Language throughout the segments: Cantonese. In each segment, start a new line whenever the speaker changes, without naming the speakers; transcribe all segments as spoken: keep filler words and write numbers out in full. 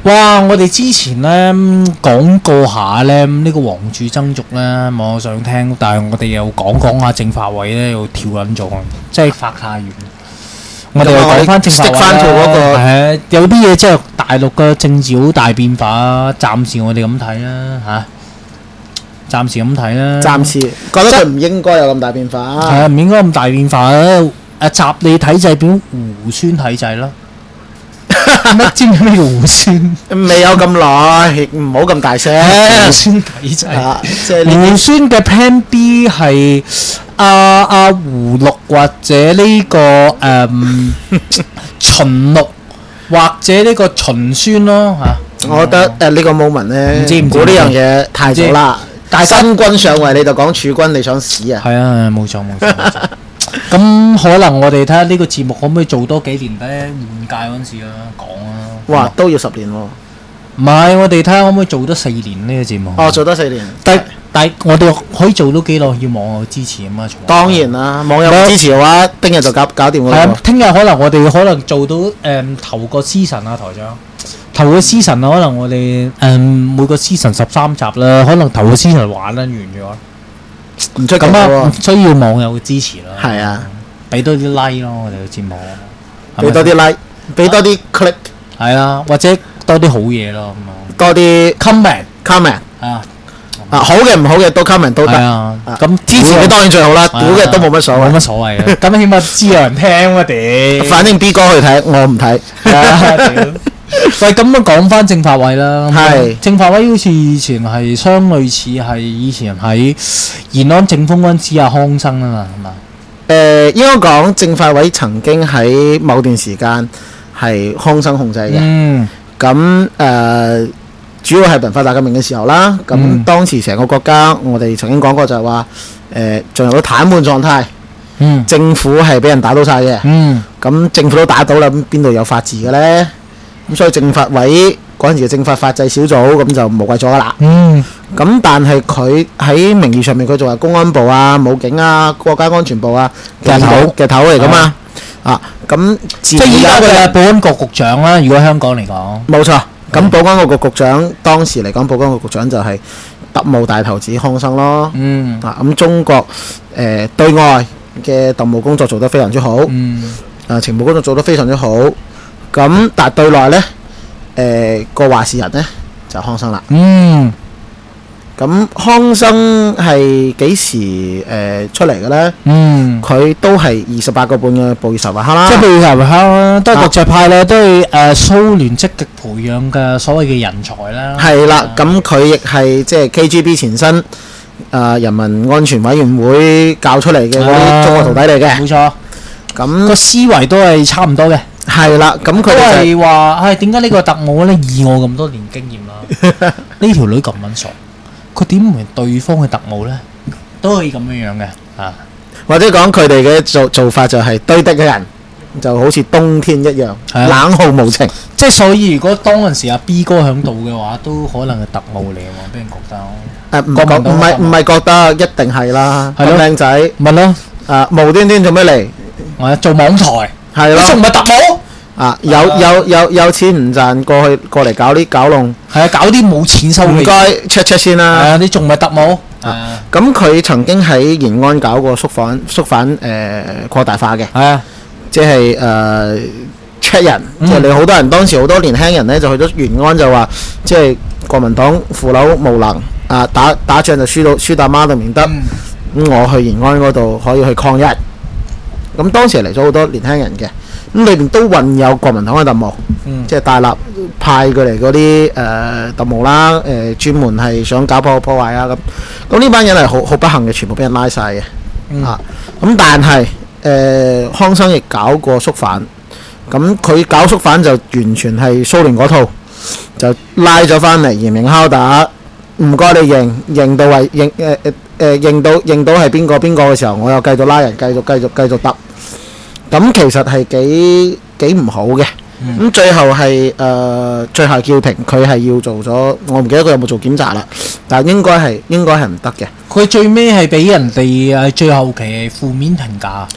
哇！我哋之前咧講過下咧呢個皇柱爭族咧，我想聽，但係我哋又講講下政法委咧又跳撚咗，即係發太遠。我哋又講翻政法委啦，係有啲嘢即係大陸嘅政治好大變化，暫時我哋咁睇啦嚇，暫時咁睇啦。
暫時覺得佢唔應該有咁大變化。
係啊，唔應該咁大變化啦。誒，習理體制變胡孫體制啦。乜知唔知咩叫胡孫？
未有咁耐，唔好咁大聲。
胡孫體制，
即係
胡孫嘅 Plan B 係阿阿胡六或者呢個誒秦六或者呢個秦孫咯嚇。
我覺得誒呢個 moment 咧，估呢樣嘢太早啦。但係新軍上位你就講儲軍，你想死啊？
係啊，冇錯冇錯。咁可能我哋睇下呢個節目可唔可以做多幾年咧？換屆嗰陣時啊，講啊。
哇，都要十年喎。
唔係，我哋睇下可唔可以做多四年呢個節目。
哦，做多四年。
但但我哋可以做到幾耐？要網友支持啊嘛。
當然啦，網友支持嘅話，聽日就搞搞掂㗎啦。
係啊，聽日可能我哋可能做到誒頭個 season 啊，台長。頭個 season 啊，可能我哋誒每個 season 十三集啦，可能頭個 season 玩得完咗。
唔出
咁啊，需要網友嘅支持啦。
係啊，
俾多啲 like 咯，我哋嘅節目。
俾多啲 like，俾多啲 click。
係啊，或者多啲好嘢咯，咁啊。
多啲
comment，comment 啊。
啊，好嘅唔好嘅都 comment 都得。
係啊。咁
支持嘅當然最好啦，屌嘅都冇乜所謂。
冇乜所謂嘅。咁起碼知有人聽啊屌。
反正 B 哥去睇，我唔睇。
喂，咁樣講翻政法委啦。
係。
政法委好似以前係相類似係以前喺延安政風嗰陣時阿康生啊嘛，係嘛？
誒，應該講政法委曾經喺某段時間係康生控制嘅。
嗯。
咁誒，主要係文化大革命嘅時候啦。咁當時成個國家，我哋曾經講過就係話誒進入到癱瘓狀態。
嗯。政
府係俾人打倒晒嘅。
嗯。
咁政府都打倒啦，咁邊度有法治嘅咧？咁所以政法委嗰陣時嘅政法法制小組咁就無謂咗噶啦。嗯。咁但係佢喺名義上面佢做係公安部啊、武警啊、國家安全部啊嘅頭嘅頭嚟噶嘛。啊，咁
即係依家嘅保安局局長啦。如果香港嚟講，
冇錯。咁保安局局長當時嚟講，保安局局長就係特務大頭子康生咯。嗯。啊，咁中國誒對外嘅特務工作做得非常之好。嗯。啊，情報工作做得非常之好。咁但係對內咧，誒個話事人咧就康生啦。嗯。咁康生係幾時誒出嚟嘅咧？嗯。佢都係二十八個半嘅布爾什維克啦。即係布爾什維克啦，都係國際派咧，都係誒蘇聯積極培養嘅所謂嘅人才啦。係啦，咁佢亦係即係 K G B 前身，誒人民安全委員會教出嚟嘅嗰啲中國徒弟嚟嘅。冇錯。咁個思維都係差唔多嘅。係啦，咁佢都係話，唉，點解呢個特務咧？以我咁多年經驗啦，呢條女咁撚傻，佢點唔係對方嘅特務咧？都可以咁樣樣嘅啊。或者講佢哋嘅做做法就係對敵嘅人就好似冬天一樣冷酷無情。即係所以，如果當陣時阿 B 哥喺度嘅話，都可能係特務嚟喎，俾人覺得。誒唔覺唔係唔係覺得一定係啦。咁靚仔咪咯，誒無端端做咩嚟？我做網台。係咯，仲唔係特務啊？有有有有錢唔賺，過去過嚟搞啲搞弄，係啊，搞啲冇錢收嘅。唔該 check check 先啦。係啊，你仲唔係特務啊？咁佢曾經喺延安搞過肅反肅反誒擴大化嘅。係啊，即係誒 check 人，即係你好多人當時好多年輕人咧就去咗延安就話，即係國民黨腐朽無能啊，打打仗就輸到輸到媽都唔得。咁我去延安嗰度可以去抗日。咁當時嚟咗好多年輕人嘅，咁裏邊都混有國民黨嘅特務，嗯、即係大立派佢嚟嗰啲誒特務啦，誒、呃、專門係想搞破破壞啊咁。咁呢班人係好好不幸嘅，全部俾人拉晒嘅。嗯、啊，咁但係誒、呃、康生亦搞過肅反，咁佢搞肅反就完全係蘇聯嗰套，就拉咗翻嚟嚴刑拷打，唔該你認認到為認誒誒誒認到認到係邊個邊個嘅時候，我又繼續拉人，繼續繼續繼續揼。咁其實係幾幾唔好嘅。咁、嗯、最後係誒、呃、最後叫停，佢係要做咗，我唔記得佢有冇做檢查啦。但係應該係應該係唔得嘅。佢最尾係俾人哋誒最後期係負面評價。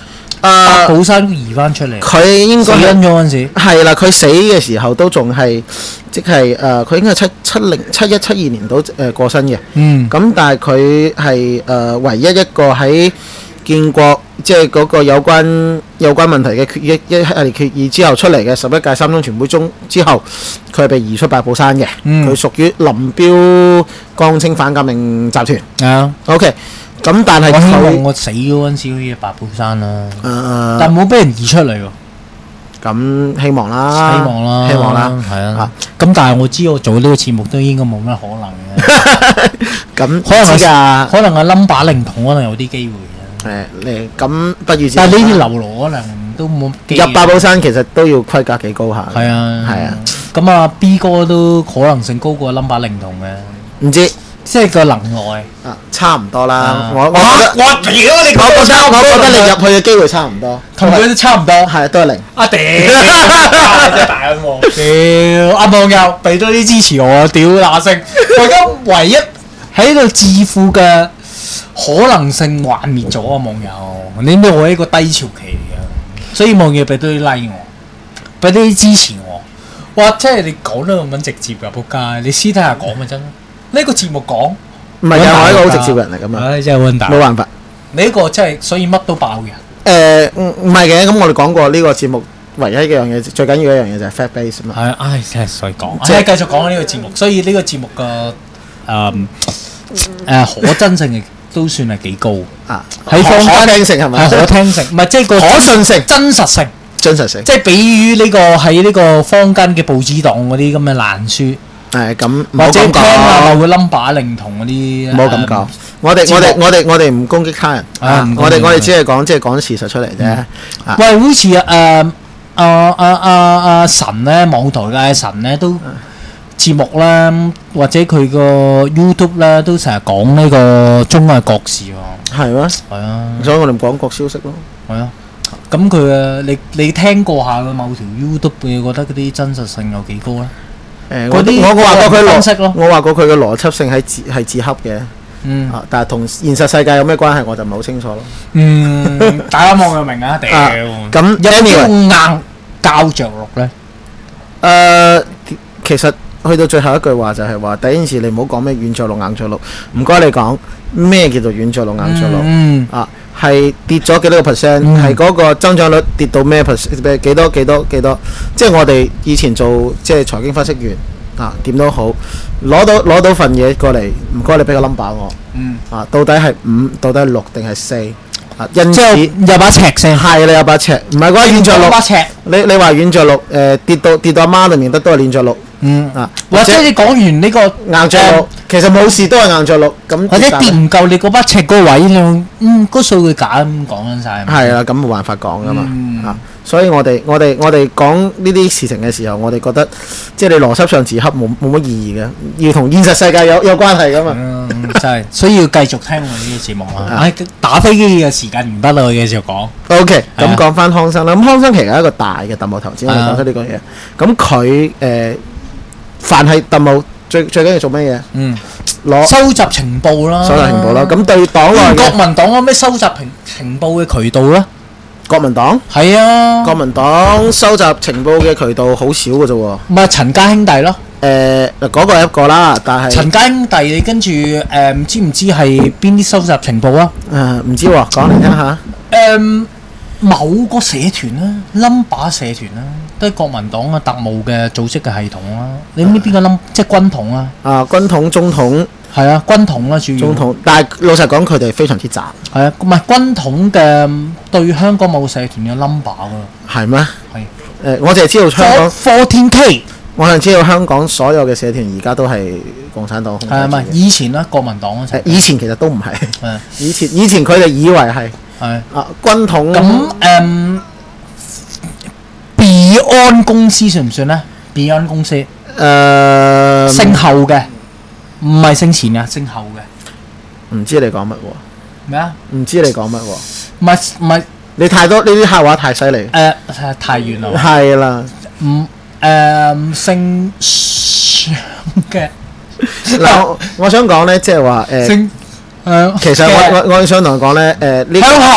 八寶山都移翻出嚟。
佢應該
死咗嗰陣時。
係啦，佢死嘅時候都仲係即係誒，佢、呃、應該係七七零七一七二年到誒、呃、過身嘅。
嗯。
咁但係佢係誒唯一一個喺建國即係嗰個有關有關問題嘅決議一系列決議之後出嚟嘅十一屆三中全會中之後，佢係被移出八寶山嘅。佢、嗯、屬於林彪江青反革命集團。係啊。OK。咁但係
我希望我死嗰陣時好似八寶山啦。誒。但冇俾人移出嚟喎。
咁希望啦。
希望啦。
希望啦。
係啊。咁但係我知我做呢個節目都應該冇乜可能嘅。咁可能係可能係 number 靈童可能有啲機會。
誒，你咁不如
但係呢啲流羅可能都冇
入八寶山，其實都要規格幾高下。
係啊，
係啊。
咁啊 B 哥都可能性高過 number 靈童嘅。
唔知，
即係個能耐
啊，差唔多啦。我我
我屌你！
我覺得我覺得你入去嘅機會差唔多，
同佢都差唔多。
係都係零。
啊屌！真係大恩喎！屌阿網友俾多啲支持我，屌嗱聲！我而家唯一喺度致富嘅可能性幻滅咗啊！網友，你知我係一個低潮期嚟嘅，所以網友俾多啲 like 我，俾多啲支持我。哇！即係你講得咁撚直接㗎，仆街！你私底下講咪真？呢個節目講
唔係㗎，我係一個好直接嘅人嚟㗎嘛。
唉，真係溫大，
冇辦法。
你呢個真係所以乜都爆嘅。
誒唔唔係嘅，咁我哋講過呢個節目唯一一樣嘢，最緊要一樣嘢就係 fact base 嘛。
係，唉，真係所以講，即係繼續講呢個節目，所以呢個節目嘅誒誒可真性嘅。都算係幾高啊！喺坊間
可聽性係咪？
係可聽性，唔係即係個
可信性、
真實性、
真實性。即
係比於呢個喺呢個坊間嘅報紙檔嗰啲咁嘅爛書，
係咁，
或者聽下會 number 靈童嗰啲，
唔好咁講。我哋我哋我哋我哋唔攻擊他人啊！我哋我哋只係講即係講事實出嚟啫。
喂，好似誒誒誒誒誒神咧，網台嘅神咧都。節目啦，或者佢個 YouTube 咧，都成日講呢個中外國事喎。
係咩？
係啊，
所以我哋講國消息咯。
係啊，咁佢誒，你你聽過下嘅某條 YouTube，你覺得嗰啲真實性有幾高咧？
誒，嗰啲我我話過佢邏輯，我話過佢嘅邏輯性係自係自洽嘅。嗯。啊，但係同現實世界有咩關係，我就唔係好清楚咯。
嗯，大家望就明啊！屌，
咁
有冇硬膠着陸咧？
誒，其實。去到最後一句話就係話，第一件事你唔好講咩軟着陸硬着陸，唔該你講咩叫做軟着陸硬着陸、嗯、啊？係跌咗幾多個 percent？ 係嗰、嗯、個增長率跌到咩 percent？ 幾多幾多幾多？即係我哋以前做即係財經分析員啊，點都好，攞到攞到份嘢過嚟，唔該你俾個 number 我。嗯。啊，到底係五，到底係六定係四？啊，因此
有把尺先。係
你有把尺，唔係嗰個軟着陸。你你話軟着陸，誒、呃、跌到跌到阿媽裏面得都係軟着陸。嗯啊，
或者你講完呢個
硬着陸，其實冇事都係硬着陸咁。
或者跌唔夠你嗰把尺嗰位，你嗯嗰數據假咁講緊晒。
係啊，咁冇辦法講噶嘛嚇，所以我哋我哋我哋講呢啲事情嘅時候，我哋覺得即係你邏輯上自洽冇冇乜意義嘅，要同現實世界有有關係噶嘛。
嗯，真係，所以要繼續聽我哋呢個節目啊！唉，打飛機嘅時間唔得啦，我繼續講。
O K，咁講翻康生啦，咁康生其實係一個大嘅特務投資，我哋講出呢個嘢。咁佢誒。凡係特務最最緊要做乜嘢？嗯，攞
收集情報啦，
收集情報啦。咁對黨內
國民黨有咩收集情情報嘅渠道咧？
國民黨
係啊，
國民黨收集情報嘅渠道好少嘅啫喎。
咪陳家兄弟咯。
誒嗱，嗰個係一個啦，但係
陳家兄弟你跟住誒唔知唔知係邊啲收集情報啊？
誒唔知喎，講嚟聽下。
誒某個社團啦 ，number 社團啦。都係國民黨嘅特務嘅組織嘅系統啦，你唔知邊個諗？即係軍統啊！
啊，軍統、中統
係啊，軍統啦主要。
中統，但係老實講，佢哋非常之雜。
係啊，唔係軍統嘅對香港某社團有 number 㗎。
係咩？
係。
誒，我淨係知道香港
fourteen K。
我係知道香港所有嘅社團而家都係共產黨控制。
係咪？以前啦，國民黨嗰陣。
以前其實都唔係。
係。
以前以前佢哋以為係。
係。
啊，軍統。
咁誒。Beyond 公司算唔算咧 ？Beyond 公司，誒、呃，姓後嘅，唔係姓前嘅，姓後嘅。
唔知你講乜喎？
咩啊？
唔知你講乜喎？
唔係唔係，
你太多呢啲客話太犀利。誒、
呃，太遠啦。
係啦。
唔誒、呃，姓上嘅。
嗱，我我想講咧，即係話誒，姓誒，其實我我我想同佢講咧，誒、呃，呢、這個。向後。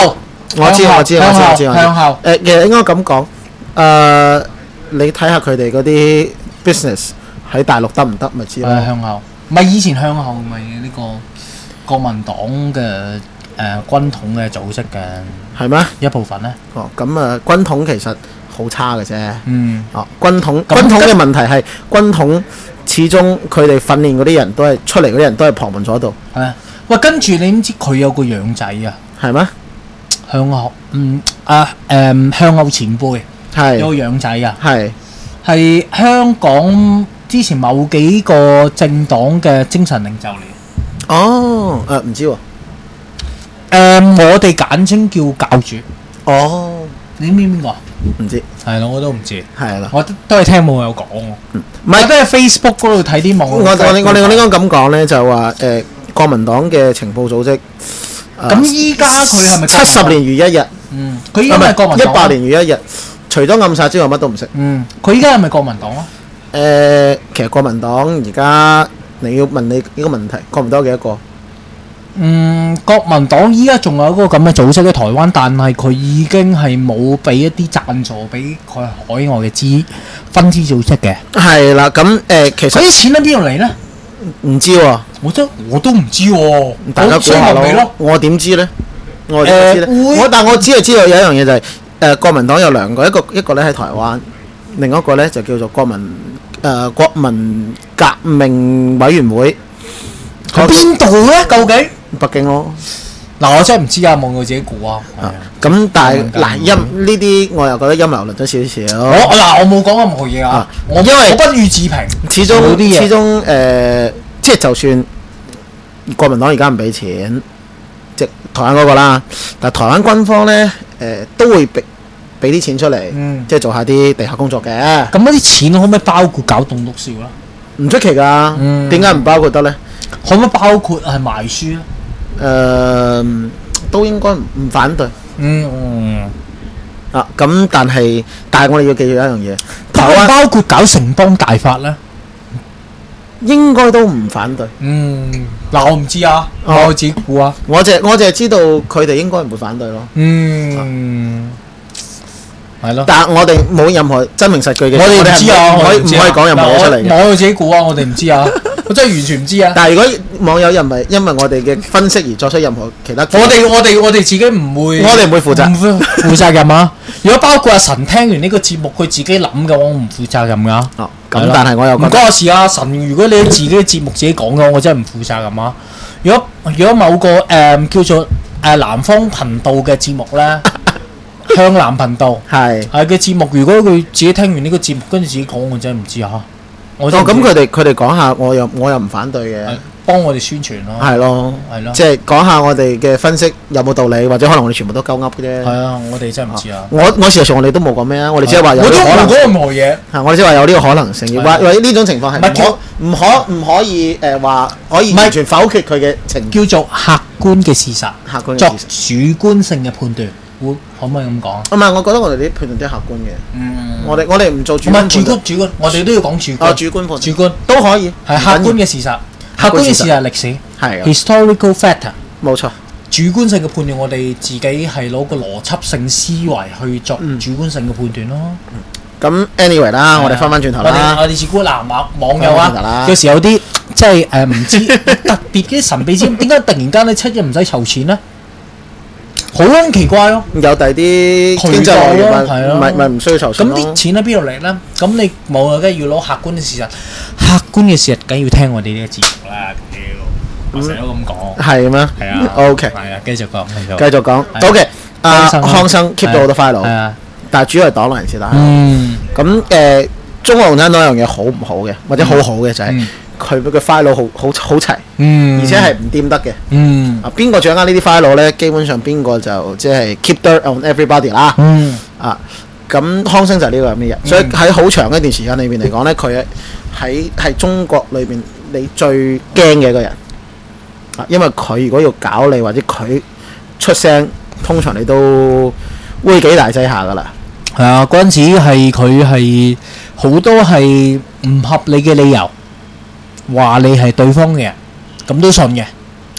我知我知我知我知我知。
向後
誒，其實應該咁講，誒，你睇下佢哋嗰啲 business 喺大陸得唔得咪知咯。
誒向後，唔係以前向後咪呢個國民黨嘅誒軍統嘅組織嘅
係咩？
一部分咧。
哦，咁啊，軍統其實好差嘅啫。
嗯。
哦，軍統
咁
軍統嘅問題係軍統始終佢哋訓練嗰啲人都係出嚟嗰啲人都係旁門左道。
係啊，喂，跟住你唔知佢有個養仔啊？
係咩？
向後，嗯啊誒向後前輩有個
係
養仔啊，
係
係香港之前某幾個政黨嘅精神領袖嚟。
哦，誒唔知喎。
誒，我哋簡稱叫教主。
哦，
你知唔知邊個啊？
唔知
係咯，我都唔知。
係啦。
我都都係聽網友講喎。
唔
我
係
都係 Facebook 嗰度睇啲網友。
我我我我我我應該咁講咧，就話誒國民黨嘅情報組織。
咁依家佢係咪
七十年如一日？
嗯，佢依家係國民黨。
一百年如一日，除咗暗殺之外，乜都唔識。
嗯，佢依家係咪國民黨啊？
誒，其實國民黨而家你要問你呢個問題，國民黨有幾多個？
嗯，國民黨依家仲有嗰個咁嘅組織喺台灣，但係佢已經係冇俾一啲贊助俾佢海外嘅支分支組織嘅。
係啦，咁誒其實
嗰啲錢喺邊度嚟咧？
唔知喎，
我真我都唔知喎。
大家估下咯
我咯。。
我點知咧？我點知咧？
誒會
我但我只係知道有一樣嘢就係誒國民黨有兩個，一個一個咧喺台灣，另一個咧就叫做國民誒國民革命委員會。
喺邊度咧？究竟？
北京咯。
嗱，我真係唔知啊，望到自己估啊。係啊。
咁但係
國民
嗱陰呢啲我又覺得陰謀論咗少少。
我嗱我冇講任何嘢啊
啊，
我
因為
我不予置評。
始終
冇啲嘢
始終誒，即係就算國民黨而家唔俾錢，即係台灣嗰個啦，但係台灣軍方咧誒都會俾俾啲錢出嚟，
嗯
即係做下啲地下工作嘅，
咁嗰啲錢可唔可以包括搞棟篤笑啦？
唔出奇㗎。
嗯
點解唔包括得咧？
可唔可以包括係賣書咧？
誒都應該唔唔反對
嗯嗯。
啊。咁但係但係我哋要記住一樣嘢，台灣
包唔包括搞城邦大法咧？
應該都唔反對。
嗯，嗱我唔知啊，
哦
我自己估啊。
我淨我淨係知道佢哋應該唔會反對咯。
嗯，係咯。
但係我哋冇任何真名實據嘅，
我哋唔知啊，
唔可以唔
我哋唔知啊
可以講任何嘢出嚟嘅。
嗱我我自己估啊，我哋唔知啊，我真係完全唔知啊。
但係如果網友因為因為我哋嘅分析而作出任何其他，
我哋我哋我哋自己唔會，
我哋唔會負責
唔會負責任啊！如果包括阿神聽完呢個節目，佢自己諗嘅話，我唔負責任噶。
哦，咁但係我又
唔
覺得
關我事啊！神，如果你自己嘅節目自己講嘅話，我真係唔負責任啊！如果如果某個誒、呃、叫做誒、呃、南方頻道嘅節目咧，向南頻道
係
係嘅節目，如果佢自己聽完呢個節目，跟住自己講，我真係唔知啊！我
哦，
真係唔知
咁佢哋佢哋講下，我又我又唔反對嘅，
幫我哋宣傳咯，
係咯，
係咯，
即係講下我哋嘅分析有冇道理，或者可能我哋全部都鳩噏嘅啫。
係啊！我哋真係唔知啊！
我我事實上我哋都冇講咩啊，我哋只係話有
我都
呢個可能
冇講任何嘢。
係我哋只係話有呢個可能性，
係
或或者呢種情況係
唔係叫
唔可唔可唔可以誒話可以
唔係
完全否決佢嘅情
叫做客觀嘅事實，作
客觀嘅事實。
主觀性嘅判斷，會可唔可以咁講？
唔係，我覺得我哋啲判斷都係客觀嘅。
嗯，
我哋我哋唔做主
唔係
觀判斷
主觀，主觀，我哋都要講主
啊，
觀，
主觀判斷
主觀
都可以，
係客觀嘅事實，客觀嘅事實係歷史
係啊，
，historical factor。
冇錯。
主觀性嘅判斷，我哋自己係攞個邏輯性思維去作
嗯
主觀性嘅判斷咯。
咁 anyway 啦，
係啊
我哋翻翻轉頭
我哋
啦，
我哋自估嗱網網友
翻返轉頭啦
啊，有時有啲即係誒唔知特別啲神秘之，點解突然間你七日唔使籌錢咧？好撚奇怪咯！
有第啲經濟來源
渠道咯
咪
係啊
咪咪唔需要籌錢
咁啲
咯。
錢喺邊度嚟咧？咁你冇啊，梗係要攞客觀嘅事實，客觀嘅事實梗係要聽我哋呢個節目啦。屌，我成日都咁講。
係咩？
係啊。
OK，
係啊，繼續講，繼續。
繼續講。
係
OK，阿
康生
康生 keep 到好多
係
file，
啊。
但係主要係黨內人士打。
嗯。
咁誒，中國共產黨有樣嘢好唔好嘅，或者好好嘅就係
嗯
佢嘅 file 好好好齊，
嗯。
而且係唔掂得嘅。
嗯。
啊，邊個掌握呢啲 file 咧？基本上邊個就即係 keep dirt on everybody 啦。
嗯。
啊，咁康生就係呢個咁嘅人，所以喺好長一段時間裏邊嚟講咧，佢喺係中國裏邊你最驚嘅一個人啊，因為佢如果要搞你或者佢出聲，通常你都會幾大劑下噶啦。
係啊，嗰陣時係佢係好多係唔合理嘅理由，話你係對方嘅人，咁都信嘅。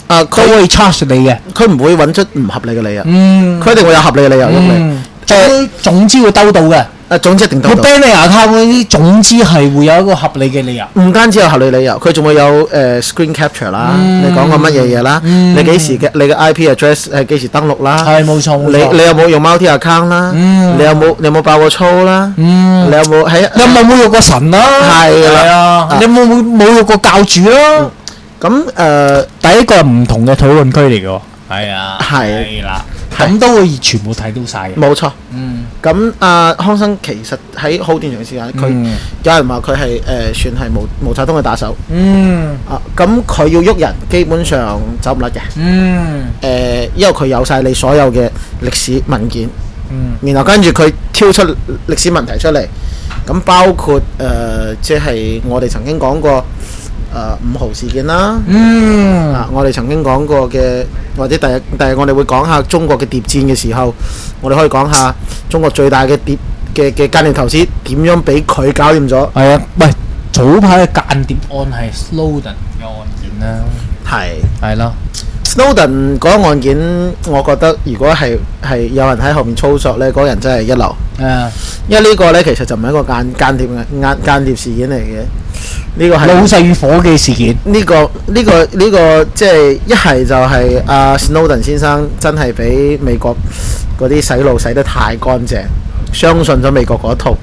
啊，
佢會 charge 你嘅，
佢唔會揾出唔合理嘅理由，
嗯，
佢一定會有合理嘅理由喐你。
嗯，總總之會兜到嘅。
誒，總之一定兜
佢
到。
ban 你 account 嗰啲，總之係會有一個合理嘅理由。
唔單止有合理理由，佢仲會有誒、呃、screen capture 啦，
嗯、
你講過乜嘢嘢啦，
嗯、
你幾時嘅你嘅 I P address 係幾時登錄啦，
係冇錯冇錯。
你你有冇用 multi account 啦？
嗯、
你有冇你有冇爆過粗啦？
嗯、
你有冇喺
你有冇侮辱過神啦？
係啦
啊，你有冇侮侮辱過教主啦？
咁誒、呃，
第一個係唔同嘅討論區嚟嘅喎。係啊，
係
啦，咁都會全部睇到晒嘅。
冇錯。
嗯。
咁阿康生其實喺好短長時間，佢、
嗯、
有人話佢係誒算係毛毛澤東嘅打手。
嗯。
啊，咁佢要喐人，基本上走唔甩嘅。
嗯。
誒、呃，因為佢有晒你所有嘅歷史文件。
嗯。
然後跟住佢挑出歷史問題出嚟，咁包括誒、呃，即係我哋曾經講過誒、呃、五號事件啦。
嗯。
啊，我哋曾經講過嘅，或者第日第日我哋會講下中國嘅諜戰嘅時候，我哋可以講下中國最大嘅諜嘅嘅間諜頭子點樣俾佢搞掂咗。
係啊，喂，早排嘅間諜案係 Snowden 嘅案件啦。
係
係咯。
Snowden 嗰個案件，我覺得如果係係有人喺後面操作呢，嗰、那個、人真係一流。
誒，
因為呢個呢，其實就唔係一個間間諜嘅間間諜事件嚟嘅，呢、這個係
老細與伙計事件。
呢、這個呢、這個呢、這個即係一係就係阿、啊、Snowden 先生真係俾美國嗰啲洗腦洗得太乾淨，相信咗美國嗰套。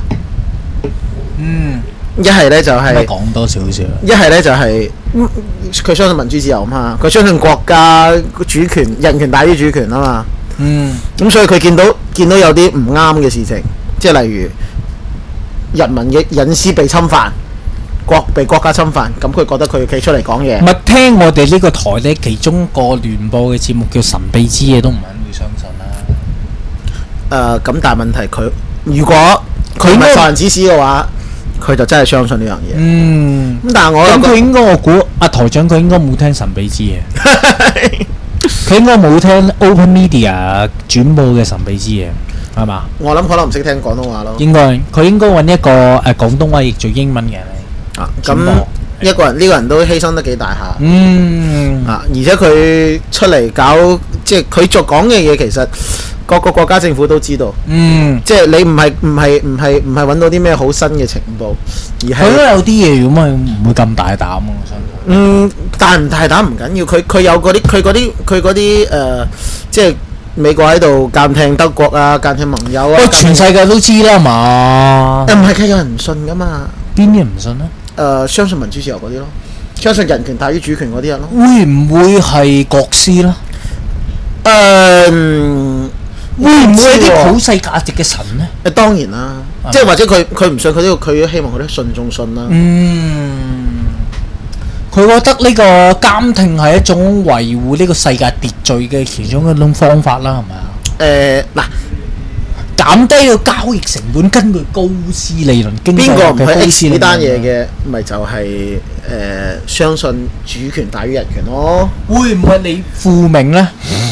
嗯。
一係呢就係、是、
講多少少。
一係呢就係、是、佢相信民主自由嘛，佢相信國家主權人權大於主權啊嘛。
嗯。
咁所以佢見到見到有啲唔啱嘅事情，即係例如人民嘅隱私被侵犯，國被國家侵犯，咁佢覺得佢要企出嚟講嘢。
唔係聽我哋呢個台呢，其中個聯播嘅節目叫《神秘之夜》，都唔肯會相信啦。
誒、呃，咁但係問題佢如果佢唔係受人指使嘅話，佢就真係相信呢樣嘢。嗯。咁但係我
咁佢應該我估阿台長佢應該冇聽《神秘之夜》。佢應該冇聽 Open Media 轉播嘅《神秘之夜》，係嘛？
我諗可能唔識聽廣東話咯。
應該佢應該揾一個誒廣東話譯做英文嘅人嚟。
啊，咁一個人呢、呢個人都犧牲得幾大下。
嗯。啊，
而且佢出嚟搞，即係佢作講嘅嘢，其實各個國家政府都知道。嗯。即係你唔係唔係唔係唔係揾到啲咩好新嘅情報，而係
佢都有啲嘢，咁啊唔會咁大膽啊！我相信。
嗯，大唔大膽唔緊要，佢佢有嗰啲佢嗰啲佢嗰啲誒，即係美國喺度監聽德國啊，監聽盟友啊。
全世界都知啦嘛。
誒唔係，佢有人唔信噶嘛？
邊啲人唔信咧？
誒、呃，相信民主自由嗰啲咯，相信人權大於主權嗰啲人咯。
會唔會係國師啦？
誒、呃，會唔會
係啲普世價值嘅神咧？
誒，當然啦，即係或者佢佢唔信，佢都要佢希望佢啲信眾信啦。嗯。
佢覺得呢個監聽係一種維護呢個世界秩序嘅其中一種方法啦，係咪啊？
誒嗱、
呃，減低個交易成本，根據高斯理論經濟學嘅高斯理論。邊個唔係 X
呢單嘢嘅？咪就係、是、誒、呃、相信主權大於人權咯。
會唔會你傅明咧？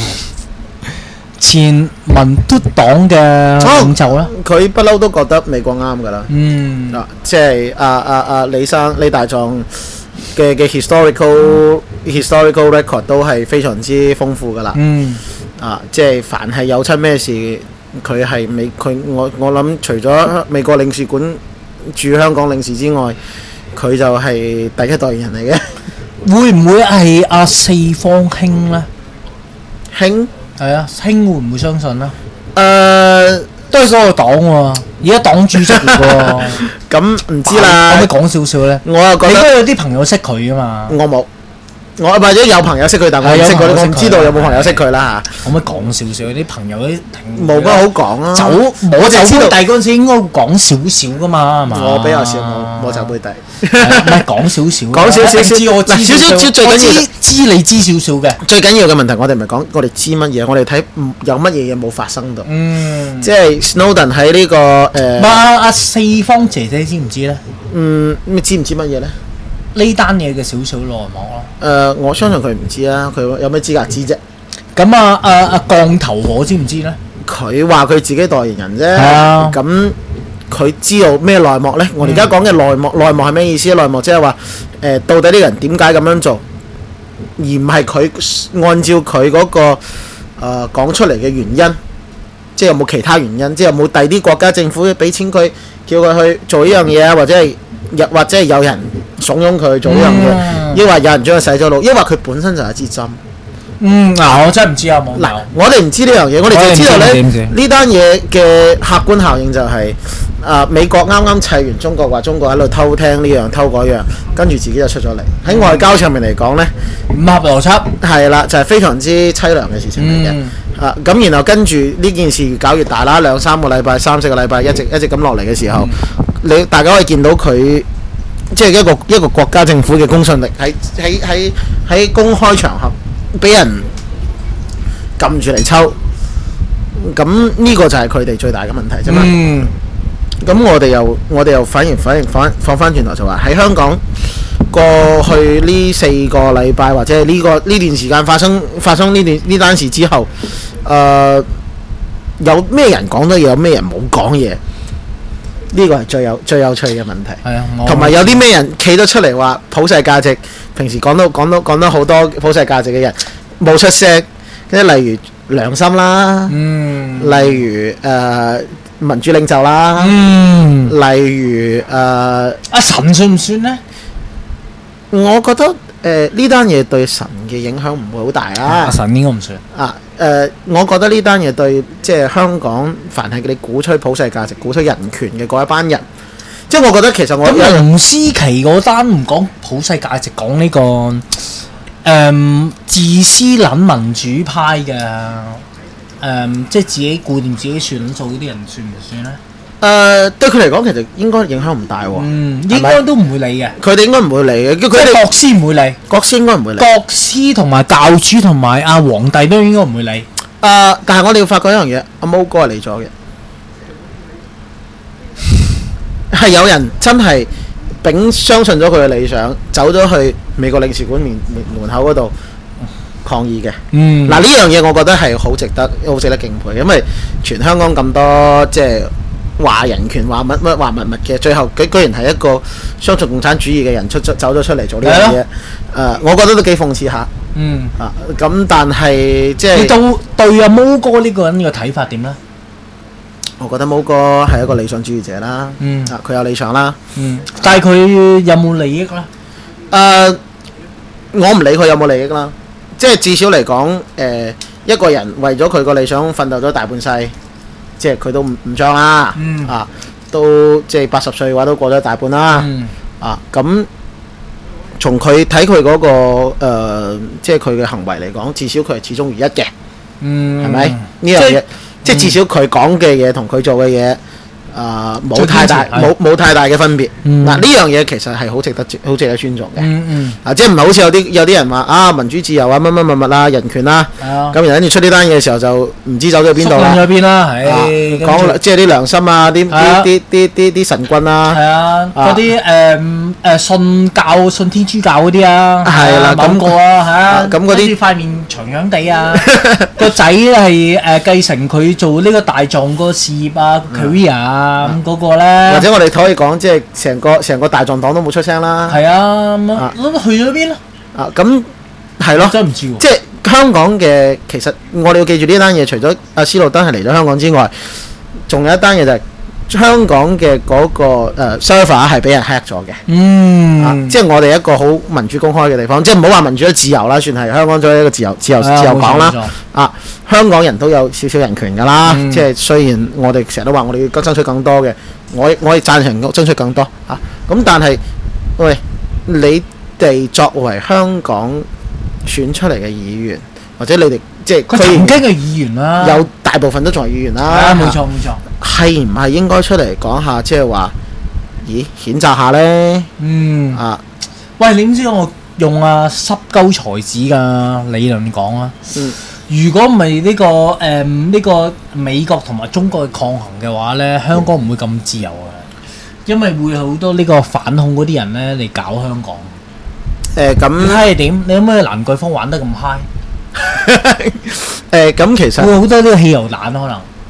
前民督黨嘅領袖啦，
佢不嬲都覺得美國啱㗎啦。嗯，嗱，即係阿阿阿李生李大壯嘅嘅 historical historical record 都係非常之豐富㗎啦。嗯，啊，即係凡係有出咩事，佢係美佢我我諗除咗美國領事館駐香港領事之外，佢就係第一代言人嚟嘅。
會唔會係阿四方興咧？
興？係
啊，興會唔會相信咧？誒、
呃，
都係嗰個黨喎，而家黨主席嚟喎。
咁唔知啦。可唔
可以講少少咧？
我又覺得
你都有啲朋友識佢啊嘛。
我冇，我或者有朋友識佢，但我唔識佢，我唔知道有冇朋友識佢啦嚇。
可唔可以講少少？啲朋友啲
冇乜好講啊。
走摸酒杯底嗰陣時應該講少少噶嘛，係嘛？
我比較少摸摸酒杯底。
唔係講少少，
講少少少。
我知
少少少最緊要
知你知少少嘅。
最緊要嘅問題，我哋唔係講我哋知乜嘢，我哋睇有乜嘢嘢冇發生到。嗯。即係 Snowden 喺呢個誒。
阿阿四方姐姐知唔知咧？
嗯，你知唔知乜嘢咧？
呢單嘢嘅少少內幕咯。
誒，我相信佢唔知啊，佢有咩資格知啫？
咁啊，阿阿降頭我知唔知咧？
佢話佢自己代言人啫。
係啊。
咁。佢知道咩內幕呢？我哋而家講嘅內幕，內幕係咩意思？內幕即係話誒，到底呢個人點解咁樣做？ 而唔係佢按照佢嗰、個誒、呃、講出嚟嘅原因，即係有冇其他原因，即係有冇第啲國家政府俾錢佢，叫佢去做呢樣嘢啊，或者係或者係有人慫恿佢去做呢樣嘢，抑或有人將佢洗咗腦，抑或佢本身就係一支針。
嗯，嗱，我真係唔知有冇。
嗱，我哋唔知呢樣嘢，我哋就知道咧呢單嘢嘅客觀效應就係、是，啊、呃、美國啱啱砌完中國，話中國喺度偷聽呢樣偷嗰樣，跟住自己就出咗嚟。喺外交上面嚟講咧，
唔合邏輯。係
啦，就係、是、非常之凄涼嘅事情嚟嘅。嗯、啊，咁然後跟住呢件事越搞越大啦，兩三個禮拜、三四個禮拜，一直一直咁落嚟嘅時候，嗯、你大家可以見到佢即係一個一個國家政府嘅公信力喺喺喺喺公開場合俾人撳住嚟抽，咁呢個就係佢哋最大嘅問題啫嘛。咁、嗯、我哋又我哋又反而反而反放翻轉頭就話喺香港過去呢四個禮拜或者係呢個呢段時間發生發生呢段呢單事之後，誒、呃、有咩人講得嘢，有咩人冇講嘢？呢個係最有最有趣嘅問題。係啊，同埋有啲咩人企咗出嚟話普世價值，平時講到講到講得好多普世價值嘅人冇出聲，即係例如良心啦，嗯、例如誒、呃、民主領袖啦，嗯、例如誒阿、呃、
神算唔算呢？
我覺得誒呢單嘢對神嘅影響唔會好大啊。阿、
啊、神應該唔算
啊。誒、呃，我覺得呢單嘢對即係香港，凡係你鼓吹普世價值、鼓吹人權嘅嗰一班人，即係我覺得其實我
咁龍思琪嗰單唔講普世價值，講呢、這個誒、嗯、自私撚民主派嘅誒、嗯，即係自己顧掂自己算數嗰啲人，算唔算咧？
誒、呃，對佢嚟講，其實應該影響唔大喎。
嗯，應該都唔會理嘅。
佢哋應該唔會理嘅。即係
國師唔會理，
國師應該唔會理。
國師同埋教主同埋阿皇帝都應該唔會理。誒、
呃，但係我哋要發覺一樣嘢，阿毛哥係理咗嘅，係有人真係秉相信咗佢嘅理想，走咗去美國領事館面門口嗰度抗議嘅。嗯。嗱呢樣嘢，我覺得係好值得，好值得敬佩，因為全香港咁多即係。話人權話乜乜話乜乜嘅，最後佢居然係一個相信共產主義嘅人出咗走咗出嚟做呢樣嘢，誒、呃，我覺得都幾諷刺下。嗯。啊，咁但係即係。你對對阿毛哥呢個人嘅睇法點咧？我覺得毛哥係一個理想主義者啦。嗯。啊，佢有理想啦。嗯。但係佢有冇利益咧？誒、呃，我唔理佢有冇利益啦。即係至少嚟講，誒、呃，一個人為咗佢個理想奮鬥咗大半世。即係佢都唔唔漲啦，嗯、啊，都即係八十歲嘅話都過咗大半啦，嗯、啊，咁從佢睇佢嗰個、呃、即係佢嘅行為嚟講，至少佢係始終如一嘅，係咪呢樣嘢？即係至少佢講嘅嘢同佢做嘅嘢。啊，冇太大冇冇太大嘅分別。嗱呢樣嘢其實係好值得好值得尊重嘅。嗯嗯。啊，即係唔係好似有啲有啲人話啊民主自由啊乜乜乜乜啊人權啦。係啊。咁然後跟住出呢單嘢嘅時候就唔知走咗去邊度啦。縮咗邊啦，係。講即係啲良心啊，啲啲啲啲啲啲神棍啊。係啊。嗰啲誒誒信教信天主教嗰啲啊。係啦。咁個啊嚇。咁嗰啲塊面長長地啊。個仔係誒繼承佢做呢個大狀個事業啊 career 啊。咁嗰個咧，或者我哋可以講，即係成個成個大狀黨都冇出聲啦。係啊，咁咁去咗邊咧？啊，咁係咯，真唔知喎。即係香港嘅，其實我哋要記住呢單嘢，除咗阿斯諾登係嚟咗香港之外，仲有一單嘢就係香港嘅嗰個誒 server 係俾人 hack 咗嘅。嗯，啊，即係我哋一個好民主公開嘅地方，即係唔好話民主嘅自由啦，算係香港作為一個自由自由自由港啦。啊。香港人都有少少人權㗎啦，嗯、即係雖然我哋成日都話我哋要爭取更多嘅，我我哋贊成爭取更多嚇。咁、啊、但係，喂，你哋作為香港選出嚟嘅議員，或者你哋即係佢曾經嘅議員啦，有大部分都仲係議員啦。係啊，冇錯冇錯。係唔係應該出嚟講下，即係話，咦，譴責下咧？嗯啊，喂，你唔知我用啊濕鳩才子嘅理論講啊？嗯。如果唔係呢個誒呢、呃這個美國同埋中國嘅抗衡嘅話咧，香港唔會咁自由嘅，因為會好多呢個反恐嗰啲人咧嚟搞香港。誒咁、呃，你睇係點？你有冇蘭桂坊玩得咁 high？誒咁其實會好多呢個汽油彈可能。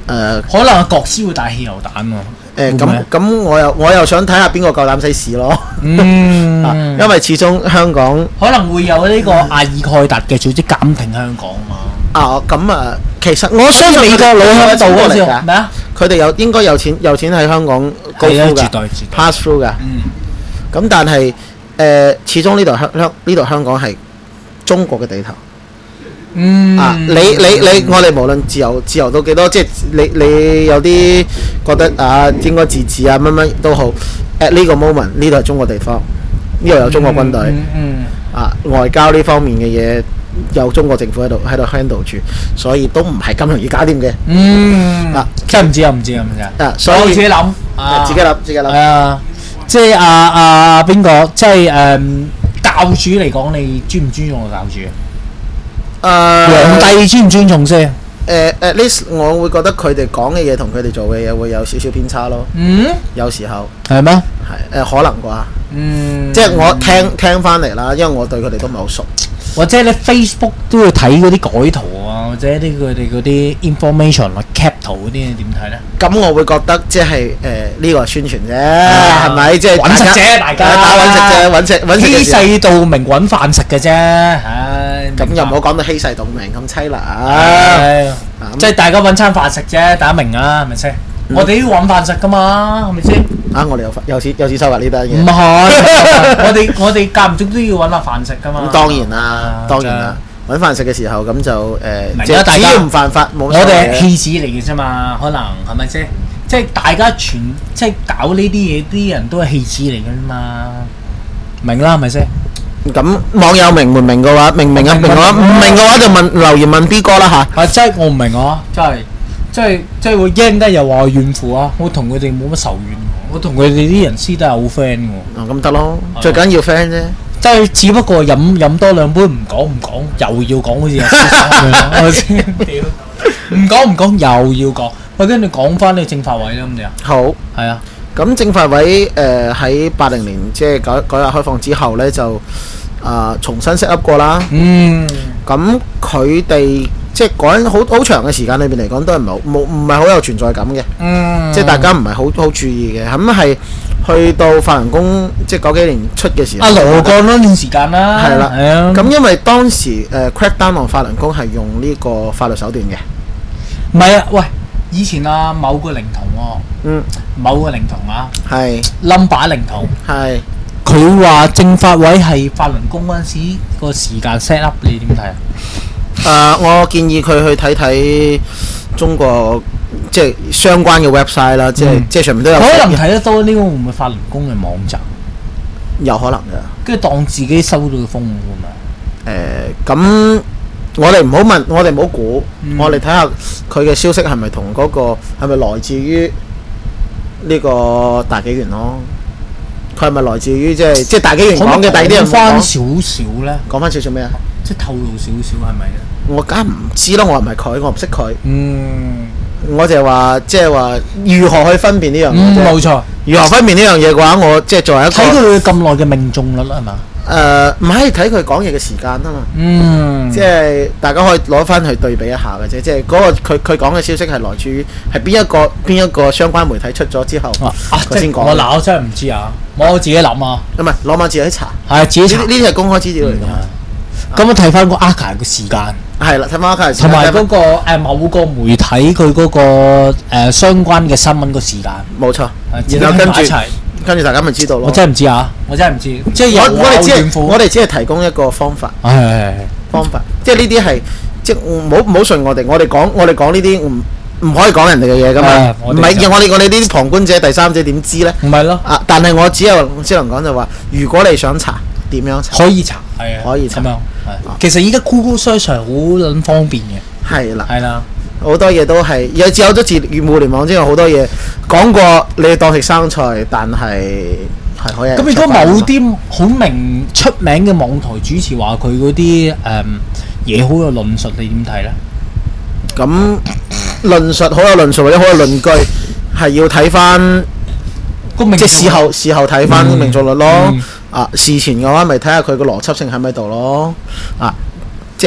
誒，
可能國師會帶汽油彈喎。
誒咁咁，我又我又想睇下邊個夠膽死試咯。
嗯，
啊，因為始終香港
可能會有呢個阿爾蓋達嘅組織監聽香港嘛。
啊，咁啊，其實我相信
美國佬喺度嗰時
㗎
咩啊？
佢哋有應該有錢有錢喺香港高呼㗎，pass through 㗎。
嗯。
咁但係誒，始終呢度香香呢度香港係中國嘅地頭。
嗯。
啊，你你你，我哋無論自由自由到幾多，即係你你有啲覺得啊應該自治啊乜乜都好。at 呢個 moment 呢度係中國地方，呢度有中國軍隊。
嗯嗯。
啊，外交呢方面嘅嘢。有中國政府喺度喺度 handle 住，所以都唔係咁容易搞掂嘅。
嗯，啊，真係唔知啊，唔知啊，唔知
啊。所以
自己諗，
自己諗，自己諗。
係啊，即係阿阿邊個？即係誒教主嚟講，你尊唔尊重個教主啊？誒，皇帝尊唔尊重先？
誒 at least 我會覺得佢哋講嘅嘢同佢哋做嘅嘢會有少少偏差咯。
嗯，
有時候
係咩？
係誒可能啩。
嗯，
即係我聽聽翻嚟啦，因為我對佢哋都唔係好熟。
或者你 Facebook 都會睇嗰啲改圖啊，或者啲佢哋嗰啲 information 啊 cap 圖嗰啲，你點睇咧？
咁我會覺得即係誒呢個係宣傳啫，係咪？即係
揾食啫，大家
打揾食啫，揾食揾食。
欺世盜名揾飯食嘅啫，唉。
咁又唔好講到欺世盜名咁凄涼。
係，即係大家揾餐飯食啫，大家明啊，係咪先？我哋都要揾飯食噶嘛，係咪先？
啊！我哋有有錢有錢收啊呢單嘢。
唔係，我哋我哋間唔中都要揾下飯食噶嘛。
咁當然啦，當然啦，揾飯食嘅時候咁就誒，
即係只要
唔犯法冇。
我哋係戲子嚟嘅啫嘛，可能係咪先？即係大家全即係搞呢啲嘢，啲人都係戲子嚟嘅啫嘛，明啦係咪先？
咁網友明唔明嘅話，明唔明啊？明嘅話，唔明嘅話就問留言問 B 哥啦嚇。
係真係我唔明啊，真係。即係即係會驚得又話怨婦啊！我同佢哋冇乜仇怨，我同佢哋啲人師弟係好 friend 嘅。
哦，咁得咯，最緊要 friend 啫。
即係只不過飲飲多兩杯，唔講唔講，又要講好似有師生咁樣。我先屌，唔講唔講又要講。喂，跟住講翻你政法委啦，咁點啊？
好，
係啊。
咁政法委誒喺八零年即係改改革開放之後咧，就啊重新 set up 過啦。
嗯。咁
佢哋。即係講好好長嘅時間裏邊嚟講，都係冇冇唔係好有存在感嘅。嗯，即係大家唔係好好注意嘅。咁係去到法輪功，即係嗰幾年出嘅時候。
阿羅幹嗰段時間啦。係啦，係啊。
咁因為當時誒 crack down on法輪功係用呢個法律手段嘅。
唔係啊，喂，以前啊某個靈童喎。嗯。某個靈童啊。係。number 靈童。係。佢話政法委係法輪功嗰陣時個時間 set up，你點睇啊？
誒、uh, 我建議佢去睇睇中國即係相關嘅 website 啦，即係、嗯、即係上面都有。可能
睇得多呢個會唔會法輪功嘅網站？
有可能㗎。
跟住當自己收到嘅風㗎嘛。
誒咁，我哋唔好問，我哋唔好估，嗯、我哋睇下佢嘅消息係咪同嗰個係咪來自於呢個大紀元咯？佢係咪來自於即係即係大紀元講嘅？第二啲人講
翻少少咧，
講翻少少咩啊？
即係透露少少係咪咧？
我梗係唔知咯，我唔係佢，我唔識佢。
嗯，
我就係話，即係話如何去分辨呢樣嘢？
冇錯。
如何分辨呢樣嘢嘅話，我即係作為一個
睇佢咁耐嘅命中率係嘛？
誒，唔係睇佢講嘢嘅時間啊嘛。嗯。即係大家可以攞翻去對比一下嘅啫，即係嗰個佢佢講嘅消息係來自於係邊一個邊一個相關媒體出咗之後，佢先講。
我嗱，我真係唔知啊，我自己諗啊。
唔係攞埋自己查。
係自己查。
呢啲係公開資料嚟㗎。
咁我睇翻個 archive 嘅時間，
係啦，睇翻 archive
同埋嗰個誒某個媒體佢嗰個誒相關嘅新聞個時間，
冇錯。然後跟住跟住大家咪知道咯。
我真係唔知啊，我真係唔知。即係
我我哋只係我哋只係提供一個方法，
係係係
方法。即係呢啲係即係唔好唔好信我哋，我哋講我哋講呢啲唔唔可以講人哋嘅嘢㗎嘛。唔係我哋我哋呢啲旁觀者第三者點知咧？
唔係咯。啊，
但係我只有只能講就話，如果你想查點樣查，
可以查，係啊，
可以查。
其實依家 Google search 係好撚方便嘅，
係啦，
係啦，
好多嘢都係有只有咗自互聯網之外，好多嘢講過你當食生菜，但係係可以。
咁如果某啲好名出名嘅網台主持話佢嗰啲誒嘢好有論述，你點睇咧？
咁論述好有論述或者好有論據，係要睇翻即係事後事後睇翻命中率咯。啊，事前嘅話咪睇下佢個邏輯性喺咪度咯。啊，即係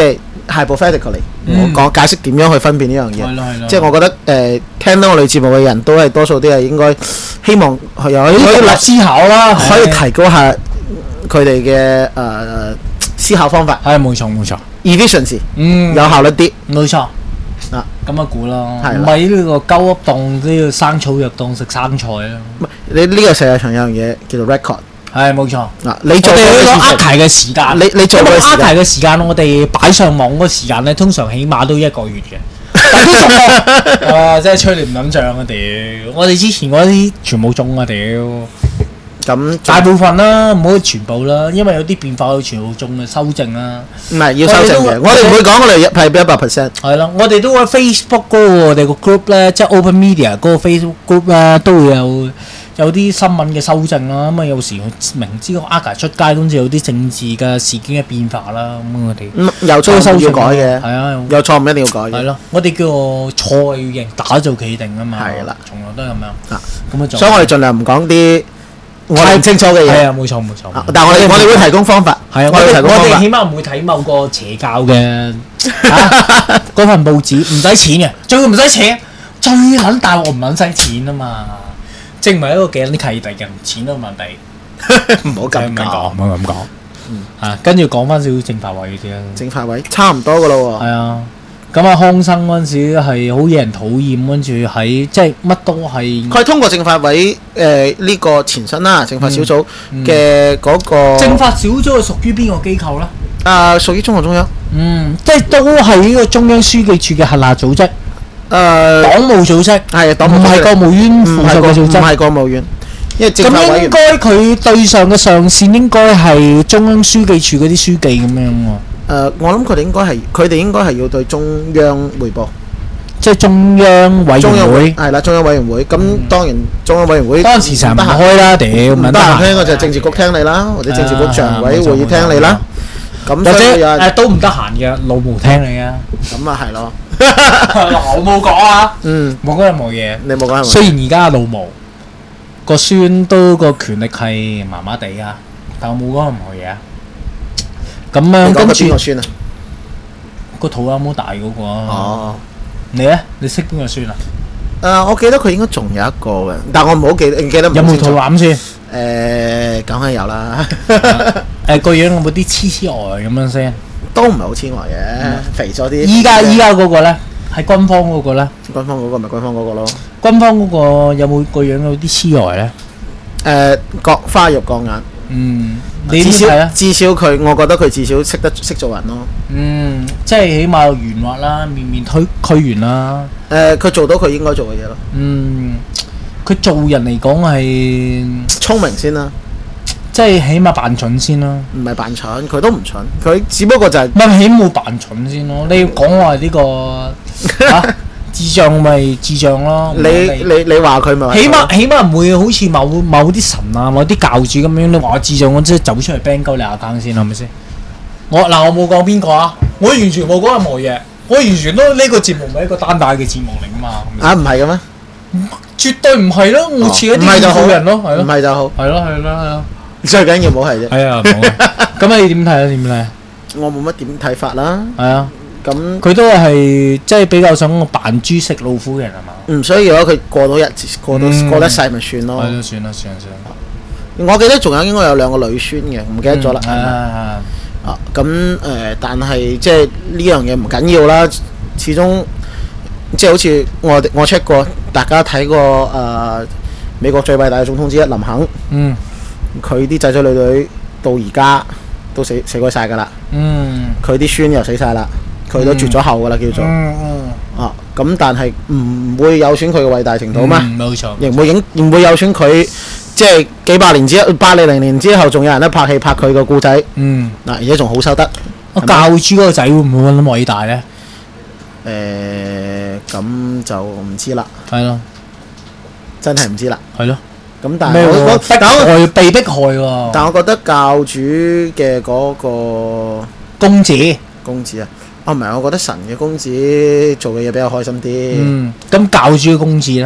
hypothetically，
嗯
我講解釋點樣去分辨呢樣嘢。
係咯係咯
即係我覺得誒、呃，聽到我哋節目嘅人都係多數啲係應該希望有啲
可以立思考啦，
可以提高下佢哋嘅誒思考方法。
係冇錯冇錯
efficiency，
嗯，
有效率啲。
冇錯。
啊，
咁啊估啦，
係啦
唔係呢個鳩噏當呢個生草藥當食生菜啊！
唔係你呢個世界上有樣嘢叫做 record。
係冇錯。
嗱，你
我
做
哋呢個
嘅事情
archive 嘅時間，
你你做
因為
嘅時間
archive 嘅時間，我哋擺上網嗰個時間咧，通常起碼都一個月嘅。但都中喎，啊！真係吹你唔撚脹啊！屌，我哋之前嗰啲全部中啊！屌，
咁
大部分啦，唔好全部啦，因為有啲變化要全部中嘅修正啦。
唔係要修正嘅，我哋唔會講我哋一係一百 percent。
係啦，我哋都喺 Facebook 嗰個我哋個 group 咧，即係 Open Media 嗰個 Facebook group 咧，都會有有啲新聞嘅修正啦。咁啊，有時明知個 archive 出街，跟住有啲政治嘅事件嘅變化啦。咁我哋
嗯，有錯誤要改嘅，
係啊，
有錯誤一定要改嘅。
係咯，我哋叫做錯要型，打造企定啊嘛。
係啦，
從來都係咁樣。
啊，
咁啊做。
所以我哋盡量唔講啲我哋唔清楚嘅嘢。
係啊，冇錯冇錯。
啊但係我哋我哋會提供方法。
係啊，
我哋提供方法
我哋起。碼唔會睇某個邪教嘅啊嗰份報紙，唔使錢嘅，最唔使錢，最撚大鑊唔撚使錢啊嘛！證明一個幾撚契弟嘅，錢都問題。
唔好咁講。
唔好咁講。嗯。啊，跟住講翻少少政法位啲啦。
正法位差唔多噶咯喎。
係啊。咁啊，康生嗰陣時係好惹人討厭，跟住喺即係乜都係。
佢係通過政法委誒呢個前身啦，政法小組嘅嗰個。
政法小組係屬於邊個機構咧？
啊，屬於中共中央。
嗯，即係都係呢個中央書記處嘅轄下組織。
誒。黨
務組織
係黨務組織。
唔係國務院
唔係國
負責嘅組織。
唔係國務院，因為政法委員。
咁應該佢對上嘅上線應該係中央書記處嗰啲書記咁樣喎。
誒，我諗佢哋應該係，佢哋應該係要對中央彙報。
即係中央委
中央
員會。
係啦，中央委員會。咁當然中央委員會
當時成日唔開啦，屌
唔得
唔得閒。
閒聽，我就係政治局聽你啦，或者政治局常委會議聽你啦。咁
或者
所以有
誒都唔得閒嘅，老毛聽你啊。
咁啊係咯。
我冇講啊，
嗯，
冇講任何嘢。
你冇講係咪？
雖然而家老毛個孫都個權力係麻麻地啊，但我冇講任何嘢啊。咁樣
你講緊邊
跟住
個孫啊？
個肚有冇大嗰個啊？
哦。
你咧？你識邊個孫啊？
誒，我記得佢應該仲有一個嘅，但我唔好記得，記得唔
有冇
清楚
肚腩先？
誒，梗係有啦。
誒個樣有冇啲黐黐呆咁樣先？
都唔係好黐外嘅，肥咗啲。
依家依家嗰個咧，係軍方嗰個咧。
軍方嗰個咪軍方嗰個咯。
軍方嗰個有冇個樣有啲黐呆咧？
誒，各花入各眼。
嗯，你
至少
點睇啊？
至少佢，我覺得佢至少識得識做人咯。
嗯，即係起碼圓滑啦，面面推俱圓啦。
誒，佢做到佢應該做嘅嘢咯。
嗯，佢做人嚟講係
聰明先啦，
即係起碼扮蠢先啦。
唔係扮蠢，佢都唔蠢，佢只不過就係
唔係起冇扮蠢先咯。你要講話呢個啊智障咪智障咯。
你你你話佢咪話佢
起碼起碼唔會好似某某啲神啊、某啲教主咁樣，你話我智障，我即係走出嚟 ban 鳩你下坑先，係咪先？我嗱我冇講邊個啊，我完全冇講任何嘢，我完全都呢個節目唔係一個單帶嘅節目嚟噶嘛。
啊，唔係嘅咩？
絕對唔係咯，我似一
唔係就好
啲富人咯，係咯，
唔係就好，
係咯係咯係咯，
最緊要冇係啫。
係啊，冇啊。咁你點睇啊？點睇？
我冇乜點睇法啦。
係啊，
咁
佢都係即係比較想扮豬食老虎嘅人係嘛？
唔需要咯，佢過到日過到
嗯
過得世咪算咯。
係咯，算啦算啦算啦。
我記得仲有應該有兩個女孫嘅，唔記得咗啦。
係啊
啊，咁誒，但係即係呢樣嘢唔緊要啦，始終即係好似我哋我 check 過，大家睇過誒美國最偉大嘅總統之一林肯，
嗯
佢啲仔仔女女到而家都死死鬼晒㗎啦，
嗯
佢啲孫又死晒啦，佢都絕咗後㗎啦叫做
嗯嗯，
啊，咁但係唔會有損佢嘅偉大程度咩？
嗯冇錯，
亦唔會影，唔會有損佢，即係幾百年之八零零年之後，仲有人咧拍戲拍佢個故仔，
嗯，
嗱，而且仲好收得。
我教主嗰個仔會唔會咁偉大咧？
誒，咁就唔知啦，
係咯
真係唔知啦。
係咯，
咁但係
咩
我我
喎？
但我
害被迫害喎，
但我覺得教主嘅嗰個
公子，
公子啊，啊唔係，我覺得神嘅公子做嘅嘢比較開心啲。
嗯，咁教主嘅公子咧，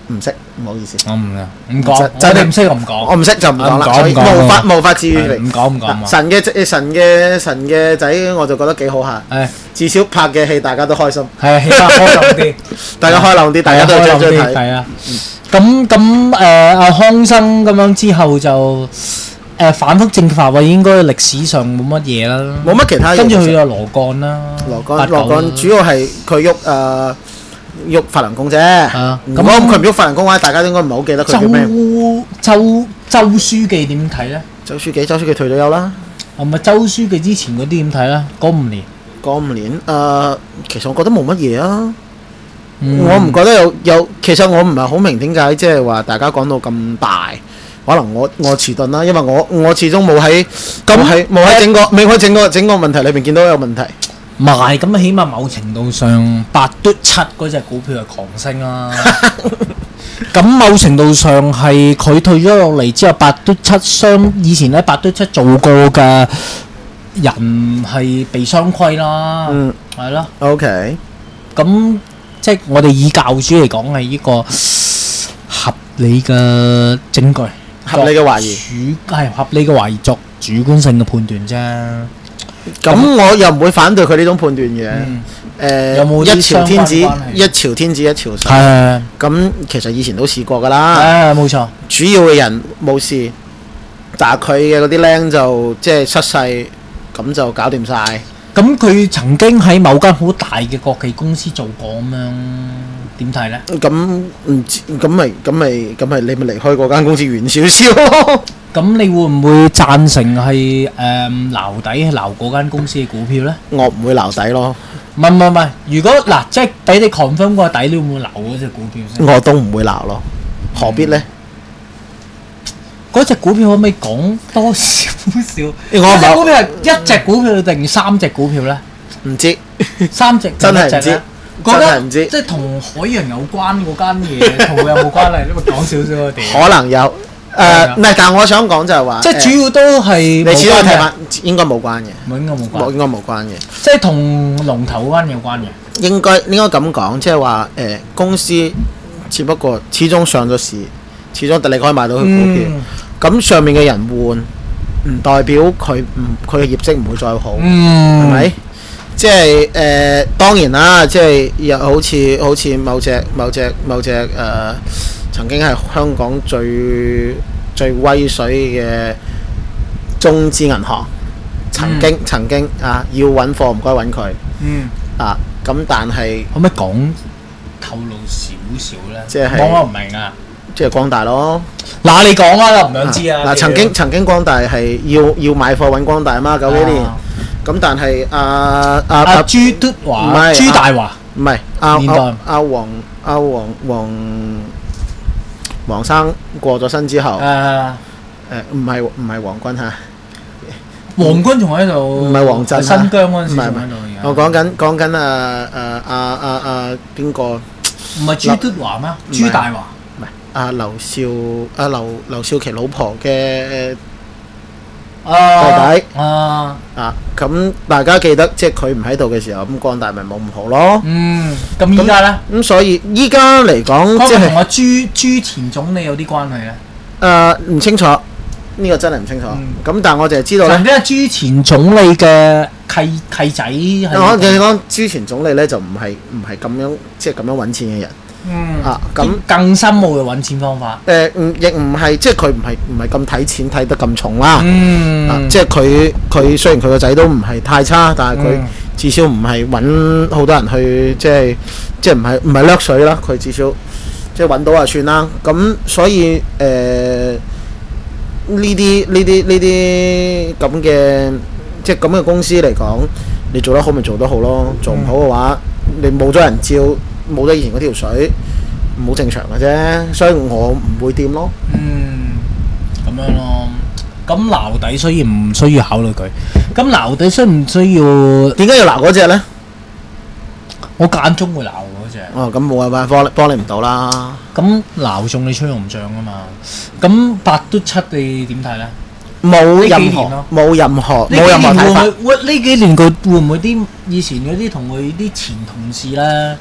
唔識，唔好意思。
我唔唔講，
就
你唔識我唔講。
我唔識就唔講啦，
所以
無法無法治愈你。
唔講唔講。
神嘅神嘅神嘅仔，我就覺得幾好下。
係，
至少拍嘅戲大家都開心。
係啊，起碼開朗啲，
大家開朗啲，大家都追追睇。
係啊。咁咁誒，阿康生咁樣之後就誒反覆政法委應該歷史上冇乜嘢啦。
冇乜其他嘢。
跟住佢有羅幹啦。
羅幹羅幹主要係佢喐誒。喐法輪功啫，如果佢唔喐法輪功嘅話，大家應該唔係好記得佢叫咩。
周周書記點睇咧？
周書記，周書記退咗休啦。
係咪周書記之前嗰啲點睇咧？嗰五年，
嗰五年，誒，其實我覺得冇乜嘢啊。我唔覺得有有，其實我唔係好明點解，即係話大家講到咁大，可能我我遲鈍啦，因為我我始終冇喺咁喺冇喺整個未喺整個整個問題裏邊見到有問題。
唔係咁，起碼某程度上八嘟七嗰隻股票係狂升啦。咁某程度上係佢退咗落嚟之後，八嘟七雙以前喺八嘟七做過嘅人係被雙規啦。嗯，係咯。
OK。
咁即係我哋以教主嚟講係呢個合理嘅證據，
合理嘅懷疑，
主係合理嘅懷疑作主觀性嘅判斷啫。
咁我又唔會反對佢呢種判斷嘅。誒，有冇一朝天子一朝天子一朝臣？係。咁其實以前都試過㗎啦。
係冇錯。主
要嘅人冇事，但係佢嘅嗰啲僆就即係失勢，咁就搞掂晒。
咁佢曾經喺某間好大嘅國企公司做過咁樣，點睇咧？
咁唔知，咁咪咁咪咁咪你咪離開嗰間公司遠少少咯。
咁你會唔會贊成係誒撈底撈嗰間公司嘅股票咧？
我唔會撈底咯。
唔係唔係唔係，如果嗱即係俾你 confirm 個底，你會唔會撈嗰隻股票先？
我都唔會撈咯，何必咧？
嗰隻股票可唔可以講多少少？嗰隻股票係一隻股票定三隻股票咧？
唔知，
三隻
真係唔知，真係唔知。
即係同海洋有關嗰間嘢，同佢有冇關係？因為講少少嗰啲。
可能有。誒唔係，但係我想講就係話，
即係主要都係
你始終睇翻，應該冇關嘅，
應該冇關，
冇應該冇關嘅，
即係同龍頭嗰間有關嘅。
應該應該咁講，即係話誒公司，只不過始終上咗市，始終你可以買到佢股票。咁上面嘅人換，唔代表佢唔佢嘅業績唔會再好，係咪？即係誒當然啦，即係又好似好似某隻某隻某隻誒。曾經係香港最最威水嘅中資銀行，曾經、嗯、曾經啊要揾貨唔該揾佢，嗯啊咁但係
可唔可以講透露少少咧？
即係
講我唔明啊！
即係光大咯。
嗱你講啊，唔想知啊！
嗱曾經曾經光大係要要買貨揾光大嘛，九幾年咁，但係阿阿阿
朱德華唔係朱大華
唔係阿阿阿黃阿黃黃。黃生過咗身之後，誒誒唔係唔係黃軍嚇，
黃軍仲喺度，
唔係黃振，
新疆嗰陣時仲喺度。
我講緊講緊誒誒阿阿阿邊個？
唔係朱德華咩？朱大華
唔係阿劉少阿劉劉少奇老婆嘅弟弟啊啊！咁大家記得，即係佢唔喺度嘅時候，咁光大咪冇咁好咯。嗯，咁依家咧？咁所以依家嚟講，即係
同阿朱朱前總理有啲關係咧？
誒唔清楚，呢個真係唔清楚。咁但係我就係知道咧。
曾經朱前總理嘅契契仔係。
我哋講朱前總理咧，就唔係唔係咁樣，即係咁樣揾錢嘅人。
嗯啊，咁更深奧嘅揾錢方法。
誒唔亦唔係，即係佢唔係唔係咁睇錢睇得咁重啦。嗯啊，即係佢佢雖然佢個仔都唔係太差，但係佢至少唔係揾好多人去，即係即係唔係唔係掠水啦。佢至少即係揾到就算啦。咁所以誒呢啲呢啲呢啲咁嘅即係咁嘅公司嚟講，你做得好咪做得好咯。做唔好嘅話，你冇咗人照。冇咗以前嗰條水，唔好正常嘅啫，所以我唔會掂咯。
嗯，咁樣咯。咁撈底雖然唔需要考慮佢，咁撈底需唔需要？
點解要撈嗰隻咧？
我間中會撈嗰隻。
哦，咁冇辦法幫幫你唔到啦。
咁撈中你吹紅漲啊嘛。咁八嘟七你點睇咧？
冇任何冇任何冇任何睇法。
會呢幾年佢會唔會啲以前嗰啲同佢啲前同事咧？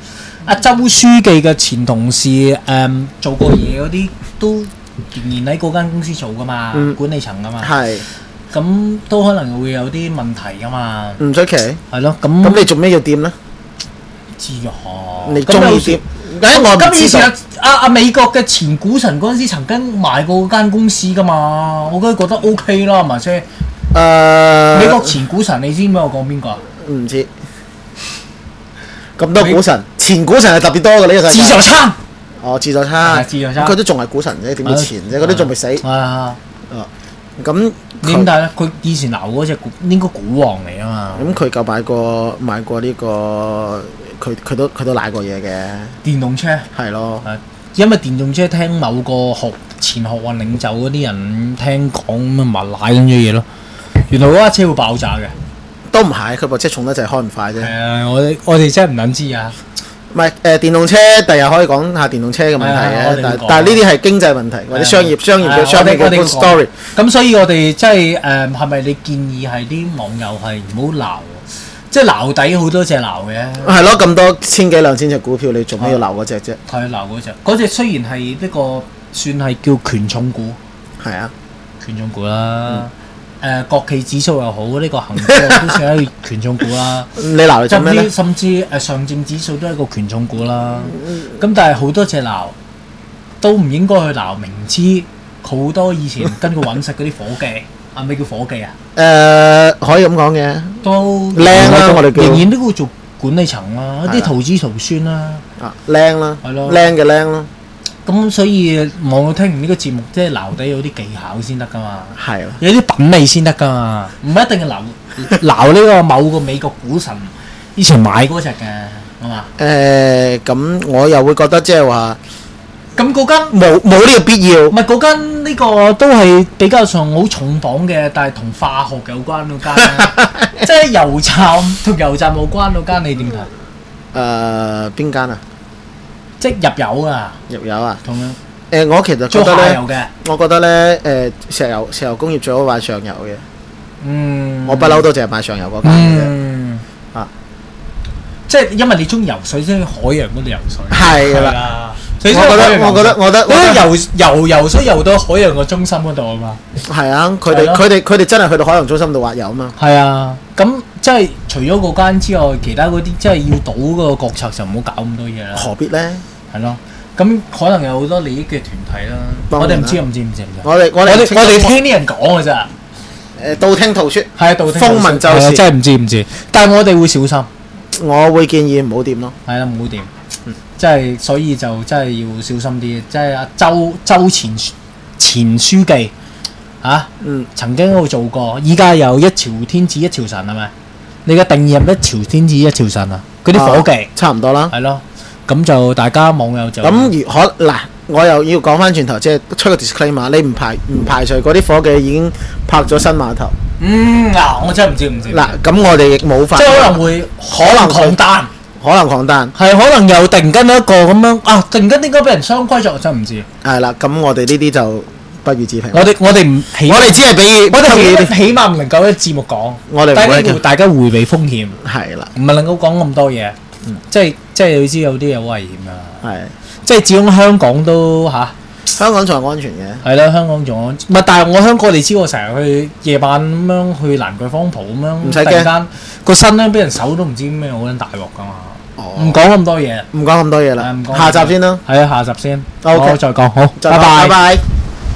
阿周書記嘅前同事誒、嗯、做過嘢嗰啲都仍然喺嗰間公司做噶嘛，
嗯、
管理層噶嘛。
係。
咁都可能會有啲問題噶嘛。
唔出奇。
係咯，咁。
咁你做咩要掂咧？
知啊。
你中意掂？
咁以前阿阿美國嘅前股神嗰陣時曾經買過嗰間公司噶嘛，我都覺得 O K 啦，係咪先？誒。美國前股神，你知唔知我講邊個啊？
唔知。咁多股神，前股神係特別多嘅呢個世界。
自助餐。
哦，自助餐。
自助餐。
佢都仲係股神啫，點會前啫？嗰啲仲未死。
係啊。
哦。咁
點解咧？佢以前鬧嗰隻股應該股王嚟啊嘛。
咁佢夠買過買過呢個，佢佢都佢都賴過嘢嘅。
電動車。係
咯。
因為電動車聽某個學前學運領袖嗰啲人聽講咁啊，咪賴緊咗嘢咯。原來嗰架車會爆炸嘅。都唔係，佢部車重得就係開唔快啫。係啊，我哋我哋真係唔撚知啊。唔係誒電動車，第日可以講下電動車嘅問題嘅，但但係呢啲係經濟問題或者商業商業嘅商業嘅 story。咁所以我哋即係誒係咪你建議係啲網友係唔好鬧？即係撈底好多隻撈嘅。係咯，咁多千幾兩千隻股票，你做咩要撈嗰隻啫？係撈嗰隻，嗰隻雖然係呢個算係叫權重股。係啊，權重股啦。誒國企指數又好，呢個恒指都算係權重股啦。你鬧你做咩咧？甚至誒上證指數都係一個權重股啦。咁但係好多隻鬧都唔應該去鬧，明知好多以前跟佢揾食嗰啲伙計，係咪叫伙計啊？誒可以咁講嘅，都靚啦，我哋仍然都會做管理層啦，啲徒子徒孫啦。啊靚啦，係咯，靚嘅靚咯。咁所以我聽完呢個節目，即係撈底有啲技巧先得噶嘛，係咯，有啲品味先得噶嘛，唔一定係撈撈呢個某個美國股神以前買嗰隻嘅，係嘛？誒，咁我又會覺得即係話，咁嗰間冇冇呢個必要？唔係嗰間呢個都係比較上好重磅嘅，但係同化學有關嗰間，即係油站同油站冇關嗰間，你點睇？誒，邊間啊？即入油啊！入油啊！同樣誒、呃，我其實覺得咧，我覺得咧誒、呃，石油石油工業最好買上游嘅。嗯，我不嬲都淨係買上游嗰間嘅啫。嗯啊，即係因為你中意游水，即係海洋嗰度游水。係啦，所以我覺得我覺得我覺得我覺得游游游水游到海洋嘅中心嗰度啊嘛。係啊，佢哋佢哋佢哋真係去到海洋中心度滑游啊嘛。係啊，咁即係除咗嗰間之外，其他嗰啲即係要賭嗰個國策就唔好搞咁多嘢啦。何必咧？係咯，咁可能有好多利益嘅團體啦，我哋唔知唔知唔知唔知。我哋我哋我哋聽啲人講嘅咋，誒道聽途説，係道聽風聞就是，真係唔知唔知。但係我哋會小心，我會建議唔好掂咯。係啦，唔好掂，即係所以就真係要小心啲。即係阿周周前前書記嚇，嗯，曾經喺度做過，依家有一朝天子一朝臣係咪？你嘅定義係一朝天子一朝臣啊？嗰啲伙計差唔多啦，係咯。咁就大家網友就咁如可嗱，我又要講翻轉頭，即係出個 disclaimer，你唔排唔排除嗰啲伙計已經拍咗新碼頭。嗯嗱，我真係唔知唔知。嗱，咁我哋亦冇法，即係可能會可能狂單，可能狂單，係可能又突然間一個咁樣啊！突然間點解俾人雙規咗？我真係唔知。係啦，咁我哋呢啲就不予置評。我哋我哋唔，我哋只係俾我哋起碼唔能夠喺節目講，我哋大家大家迴避風險。係啦，唔係能夠講咁多嘢。嗯、即係即係你知有啲嘢好危險㗎，係即係始終香港都嚇，香港仲係安全嘅，係啦，香港仲安，唔係但係我香港你知我成日去夜晚咁樣去蘭桂坊蒲咁樣，唔使驚，突然間個身咧俾人搜都唔知咩好撚大鑊㗎嘛，唔講咁多嘢，唔講咁多嘢啦，下集先啦，係啊，下集先，好，再講好，拜拜。